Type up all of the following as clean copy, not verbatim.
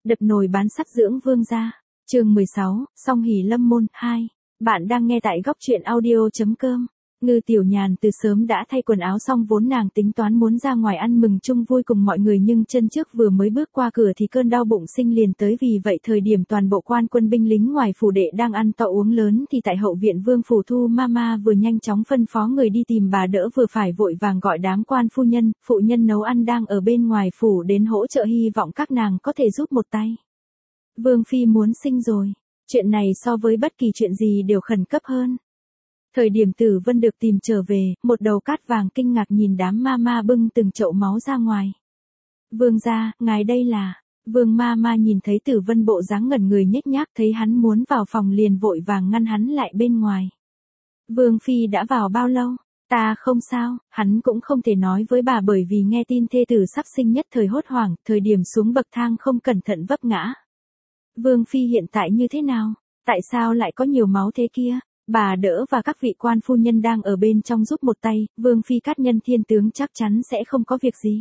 Đập nồi bán sắt dưỡng vương gia. Chương 16, Song hỷ lâm môn 2. Bạn đang nghe tại góc truyện audio.com. Ngư Tiểu Nhàn từ sớm đã thay quần áo xong, vốn nàng tính toán muốn ra ngoài ăn mừng chung vui cùng mọi người, nhưng chân trước vừa mới bước qua cửa thì cơn đau bụng sinh liền tới. Vì vậy thời điểm toàn bộ quan quân binh lính ngoài phủ đệ đang ăn to uống lớn thì tại hậu viện Vương phủ Thu Mama vừa nhanh chóng phân phó người đi tìm bà đỡ, vừa phải vội vàng gọi đám quan phu nhân, phụ nhân nấu ăn đang ở bên ngoài phủ đến hỗ trợ, hy vọng các nàng có thể giúp một tay. Vương phi muốn sinh rồi. Chuyện này so với bất kỳ chuyện gì đều khẩn cấp hơn. Thời điểm Tử Vân được tìm trở về, một đầu cát vàng kinh ngạc nhìn đám mama bưng từng chậu máu ra ngoài. Vương gia, ngài đây là... Vương mama nhìn thấy Tử Vân bộ dáng ngẩn người nhếch nhác, thấy hắn muốn vào phòng liền vội vàng ngăn hắn lại bên ngoài. Vương phi đã vào bao lâu? Ta không sao. Hắn cũng không thể nói với bà, bởi vì nghe tin thê tử sắp sinh nhất thời hốt hoảng, thời điểm xuống bậc thang không cẩn thận vấp ngã. Vương phi hiện tại như thế nào? Tại sao lại có nhiều máu thế kia? Bà đỡ và các vị quan phu nhân đang ở bên trong giúp một tay. Vương phi cát nhân thiên tướng chắc chắn sẽ không có việc gì.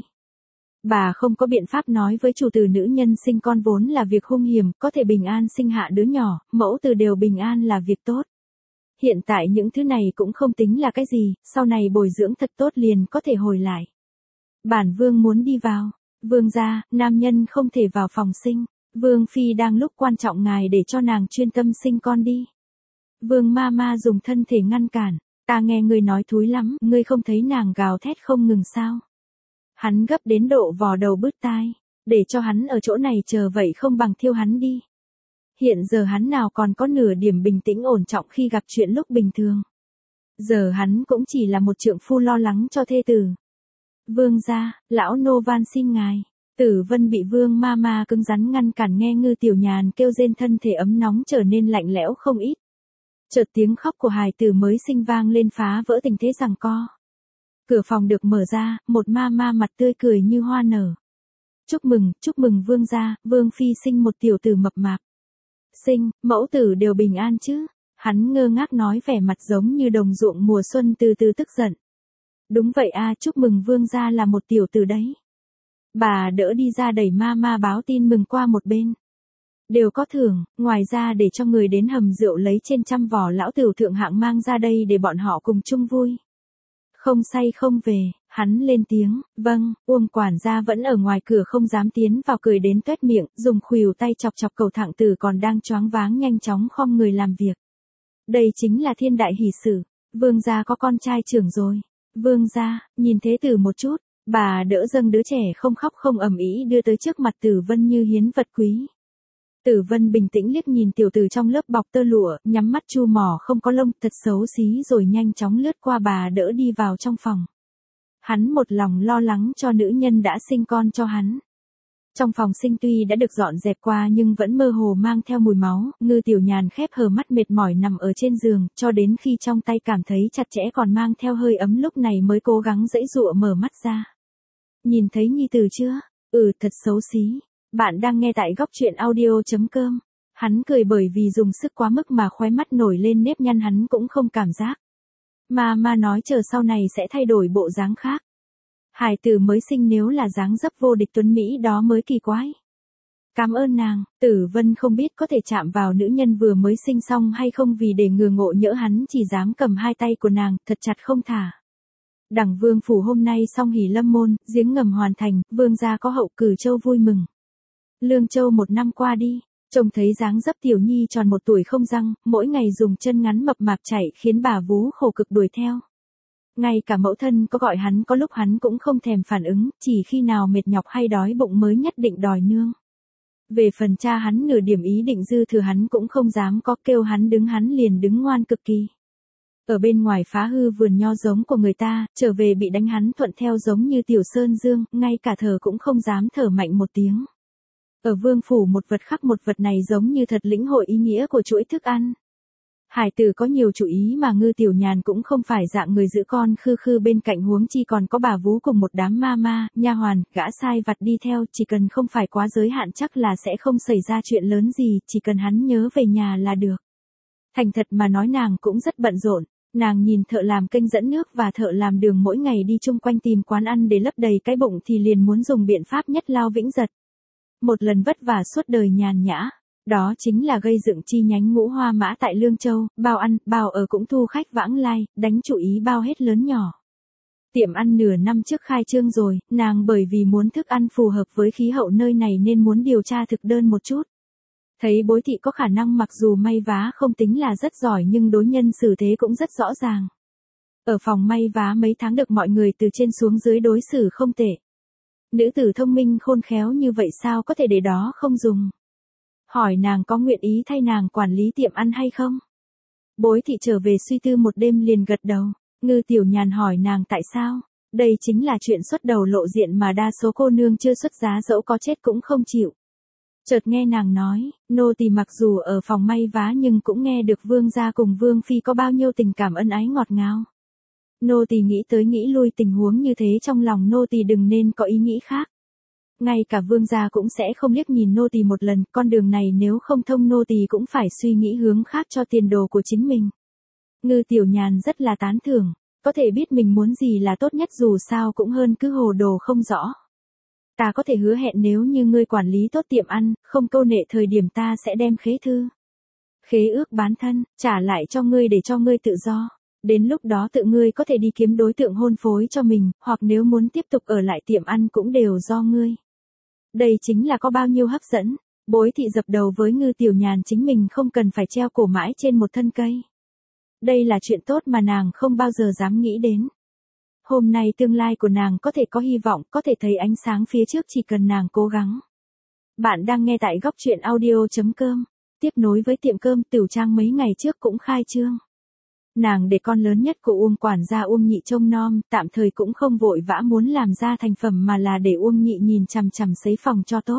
Bà không có biện pháp nói với chủ tử, nữ nhân sinh con vốn là việc hung hiểm, có thể bình an sinh hạ đứa nhỏ, mẫu tử đều bình an là việc tốt. Hiện tại những thứ này cũng không tính là cái gì, sau này bồi dưỡng thật tốt liền có thể hồi lại. Bản vương muốn đi vào. Vương gia, nam nhân không thể vào phòng sinh. Vương phi đang lúc quan trọng, ngài để cho nàng chuyên tâm sinh con đi. Vương mama dùng thân thể ngăn cản. Ta nghe ngươi nói thúi lắm, ngươi không thấy nàng gào thét không ngừng sao? Hắn gấp đến độ vò đầu bứt tai. Để cho hắn ở chỗ này chờ vậy không bằng thiêu hắn đi. Hiện giờ hắn nào còn có nửa điểm bình tĩnh ổn trọng khi gặp chuyện lúc bình thường. Giờ hắn cũng chỉ là một trượng phu lo lắng cho thê tử. Vương gia, lão nô van xin ngài. Tử Vân bị Vương mama cứng rắn ngăn cản, nghe Ngư Tiểu Nhàn kêu rên, thân thể ấm nóng trở nên lạnh lẽo không ít. Chợt tiếng khóc của hài tử mới sinh vang lên, phá vỡ tình thế giằng co. Cửa phòng được mở ra, một mama mặt tươi cười như hoa nở. Chúc mừng vương gia, vương phi sinh một tiểu tử mập mạp. Sinh, mẫu tử đều bình an chứ? Hắn ngơ ngác nói, vẻ mặt giống như đồng ruộng mùa xuân từ từ tức giận. Đúng vậy a, chúc mừng vương gia là một tiểu tử đấy. Bà đỡ đi ra đẩy mama báo tin mừng qua một bên. Đều có thưởng, ngoài ra để cho người đến hầm rượu lấy trên 100 vỏ lão tửu thượng hạng mang ra đây để bọn họ cùng chung vui. Không say không về, hắn lên tiếng, vâng. Uông quản gia vẫn ở ngoài cửa không dám tiến vào, cười đến toét miệng, dùng khuỷu tay chọc chọc cầu thạng tử còn đang choáng váng, nhanh chóng khom người làm việc. Đây chính là thiên đại hỷ sự, vương gia có con trai trưởng rồi. Vương gia, nhìn thế tử một chút. Bà đỡ dâng đứa trẻ không khóc không ầm ĩ đưa tới trước mặt Tử Vân như hiến vật quý. Tử Vân bình tĩnh liếc nhìn tiểu tử trong lớp bọc tơ lụa, nhắm mắt chu mỏ không có lông, thật xấu xí, rồi nhanh chóng lướt qua bà đỡ đi vào trong phòng. Hắn một lòng lo lắng cho nữ nhân đã sinh con cho hắn. Trong phòng sinh tuy đã được dọn dẹp qua nhưng vẫn mơ hồ mang theo mùi máu. Ngư Tiểu Nhàn khép hờ mắt mệt mỏi nằm ở trên giường, cho đến khi trong tay cảm thấy chặt chẽ còn mang theo hơi ấm, lúc này mới cố gắng giãy giụa mở mắt ra. Nhìn thấy nhi tử chưa? Thật xấu xí. Bạn đang nghe tại góc truyện audio.com. Hắn cười bởi vì dùng sức quá mức mà khóe mắt nổi lên nếp nhăn, hắn cũng không cảm giác. Mama nói chờ sau này sẽ thay đổi bộ dáng khác. Hài tử mới sinh nếu là dáng dấp vô địch tuấn Mỹ đó mới kỳ quái. Cảm ơn nàng. Tử Vân không biết có thể chạm vào nữ nhân vừa mới sinh xong hay không, vì để ngừa ngộ nhỡ hắn chỉ dám cầm hai tay của nàng, thật chặt không thả. Đằng Vương phủ hôm nay song hỷ lâm môn, giếng ngầm hoàn thành, vương gia có hậu cử châu vui mừng. Lương Châu 1 năm qua đi, trông thấy dáng dấp tiểu nhi tròn 1 tuổi không răng, mỗi ngày dùng chân ngắn mập mạp chạy khiến bà vú khổ cực đuổi theo. Ngay cả mẫu thân có gọi hắn, có lúc hắn cũng không thèm phản ứng, chỉ khi nào mệt nhọc hay đói bụng mới nhất định đòi nương. Về phần cha hắn, nửa điểm ý định dư thừa hắn cũng không dám có, kêu hắn đứng hắn liền đứng ngoan cực kỳ. Ở bên ngoài phá hư vườn nho giống của người ta, trở về bị đánh hắn thuận theo giống như tiểu sơn dương, ngay cả thở cũng không dám thở mạnh một tiếng. Ở Vương phủ một vật khắc một vật này giống như thật lĩnh hội ý nghĩa của chuỗi thức ăn. Hải tử có nhiều chủ ý mà Ngư Tiểu Nhàn cũng không phải dạng người giữ con khư khư, bên cạnh huống chi còn có bà vú cùng một đám mama, nha hoàn, gã sai vặt đi theo, chỉ cần không phải quá giới hạn chắc là sẽ không xảy ra chuyện lớn gì, chỉ cần hắn nhớ về nhà là được. Thành thật mà nói nàng cũng rất bận rộn. Nàng nhìn thợ làm kênh dẫn nước và thợ làm đường mỗi ngày đi chung quanh tìm quán ăn để lấp đầy cái bụng thì liền muốn dùng biện pháp nhất lao vĩnh giật. một lần vất vả suốt đời nhàn nhã. Đó chính là gây dựng chi nhánh Ngũ Hoa Mã tại Lương Châu, bao ăn, bao ở cũng thu khách vãng lai, đánh chủ ý bao hết lớn nhỏ. Tiệm ăn nửa năm trước khai trương rồi, nàng bởi vì muốn thức ăn phù hợp với khí hậu nơi này nên muốn điều tra thực đơn một chút. Thấy Bối Thị có khả năng mặc dù may vá không tính là rất giỏi nhưng đối nhân xử thế cũng rất rõ ràng. Ở phòng may vá mấy tháng được mọi người từ trên xuống dưới đối xử không tệ. Nữ tử thông minh khôn khéo như vậy sao có thể để đó không dùng. Hỏi nàng có nguyện ý thay nàng quản lý tiệm ăn hay không? Bối Thị trở về suy tư một đêm liền gật đầu. Ngư Tiểu Nhàn hỏi nàng tại sao? Đây chính là chuyện xuất đầu lộ diện mà đa số cô nương chưa xuất giá dẫu có chết cũng không chịu. Chợt nghe nàng nói, nô tỳ mặc dù ở phòng may vá nhưng cũng nghe được vương gia cùng vương phi có bao nhiêu tình cảm ân ái ngọt ngào. Nô tỳ nghĩ tới nghĩ lui tình huống như thế trong lòng nô tỳ đừng nên có ý nghĩ khác. Ngay cả vương gia cũng sẽ không liếc nhìn nô tỳ một lần, con đường này nếu không thông nô tỳ cũng phải suy nghĩ hướng khác cho tiền đồ của chính mình. Ngư Tiểu Nhàn rất là tán thưởng, có thể biết mình muốn gì là tốt nhất dù sao cũng hơn cứ hồ đồ không rõ. Ta có thể hứa hẹn nếu như ngươi quản lý tốt tiệm ăn, không câu nệ thời điểm ta sẽ đem khế thư. Khế ước bán thân, trả lại cho ngươi để cho ngươi tự do. Đến lúc đó tự ngươi có thể đi kiếm đối tượng hôn phối cho mình, hoặc nếu muốn tiếp tục ở lại tiệm ăn cũng đều do ngươi. Đây chính là có bao nhiêu hấp dẫn. Bối Thị dập đầu với Ngư Tiểu Nhàn chính mình không cần phải treo cổ mãi trên một thân cây. Đây là chuyện tốt mà nàng không bao giờ dám nghĩ đến. Hôm nay tương lai của nàng có thể có hy vọng, có thể thấy ánh sáng phía trước chỉ cần nàng cố gắng. Bạn đang nghe tại góc truyện audio.com. Tiếp nối với tiệm cơm Tửu Trang mấy ngày trước cũng khai trương. Nàng để con lớn nhất của Uông quản gia Uông Nhị trông nom, tạm thời cũng không vội vã muốn làm ra thành phẩm mà là để Uông Nhị nhìn chằm chằm sấy phòng cho tốt.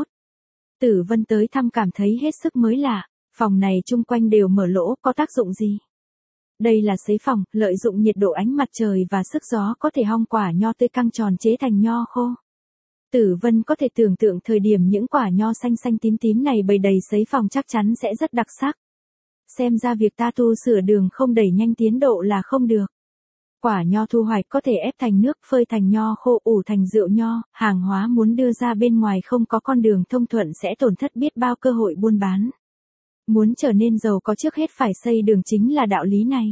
Tử Vân tới thăm cảm thấy hết sức mới lạ, phòng này chung quanh đều mở lỗ, có tác dụng gì? Đây là sấy phòng, lợi dụng nhiệt độ ánh mặt trời và sức gió có thể hong quả nho tươi căng tròn chế thành nho khô. Tử Vân có thể tưởng tượng thời điểm những quả nho xanh xanh tím tím này bày đầy sấy phòng chắc chắn sẽ rất đặc sắc. Xem ra việc ta tu sửa đường không đẩy nhanh tiến độ là không được. Quả nho thu hoạch có thể ép thành nước, phơi thành nho khô, ủ thành rượu nho, hàng hóa muốn đưa ra bên ngoài không có con đường thông thuận sẽ tổn thất biết bao cơ hội buôn bán. Muốn trở nên giàu có trước hết phải xây đường chính là đạo lý này.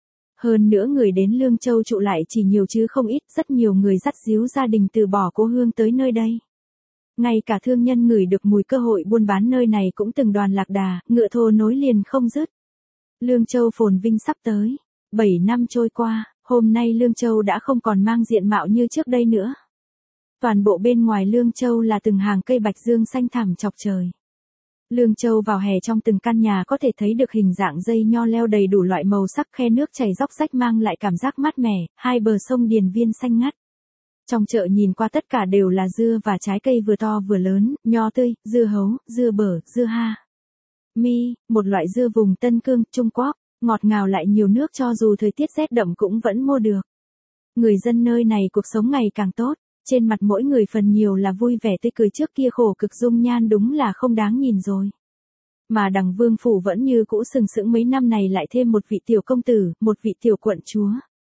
Hơn nữa người đến Lương Châu trụ lại chỉ nhiều chứ không ít, rất nhiều người dắt díu gia đình từ bỏ cố hương tới nơi đây. Ngay cả thương nhân ngửi được mùi cơ hội buôn bán nơi này cũng từng đoàn lạc đà, ngựa thô nối liền không dứt. Lương Châu phồn vinh sắp tới. 7 năm trôi qua, hôm nay Lương Châu đã không còn mang diện mạo như trước đây nữa. Toàn bộ bên ngoài Lương Châu là từng hàng cây bạch dương xanh thẳm chọc trời. Lương Châu vào hè trong từng căn nhà có thể thấy được hình dạng dây nho leo đầy đủ loại màu sắc, khe nước chảy róc rách mang lại cảm giác mát mẻ, hai bờ sông Điền Viên xanh ngắt. Trong chợ nhìn qua tất cả đều là dưa và trái cây vừa to vừa lớn, nho tươi, dưa hấu, dưa bở, dưa ha. Mi, một loại dưa vùng Tân Cương, Trung Quốc, ngọt ngào lại nhiều nước cho dù thời tiết rét đậm cũng vẫn mua được. Người dân nơi này cuộc sống ngày càng tốt, trên mặt mỗi người phần nhiều là vui vẻ tươi cười, trước kia khổ cực dung nhan đúng là không đáng nhìn rồi. Mà Đằng Vương phủ vẫn như cũ sừng sững, mấy năm này lại thêm một vị tiểu công tử, một vị tiểu quận chúa.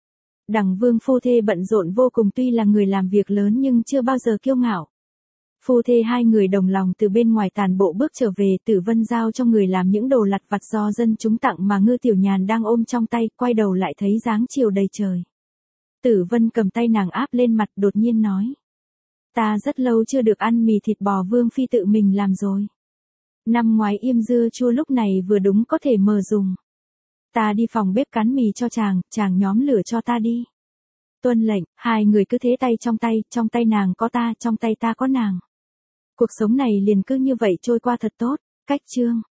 Đằng Vương phu thê bận rộn vô cùng, tuy là người làm việc lớn nhưng chưa bao giờ kiêu ngạo. Phu thê hai người đồng lòng từ bên ngoài tàn bộ bước trở về, Tử Vân giao cho người làm những đồ lặt vặt do dân chúng tặng mà Ngư Tiểu Nhàn đang ôm trong tay, quay đầu lại thấy dáng chiều đầy trời. Tử Vân cầm tay nàng áp lên mặt đột nhiên nói. Ta rất lâu chưa được ăn mì thịt bò Vương phi tự mình làm rồi. Năm ngoái yêm dưa chua lúc này vừa đúng có thể mờ dùng. Ta đi phòng bếp cán mì cho chàng nhóm lửa cho ta đi. Tuân lệnh, hai người cứ thế tay trong tay nàng có ta, trong tay ta có nàng. Cuộc sống này liền cứ như vậy trôi qua thật tốt. Cách chương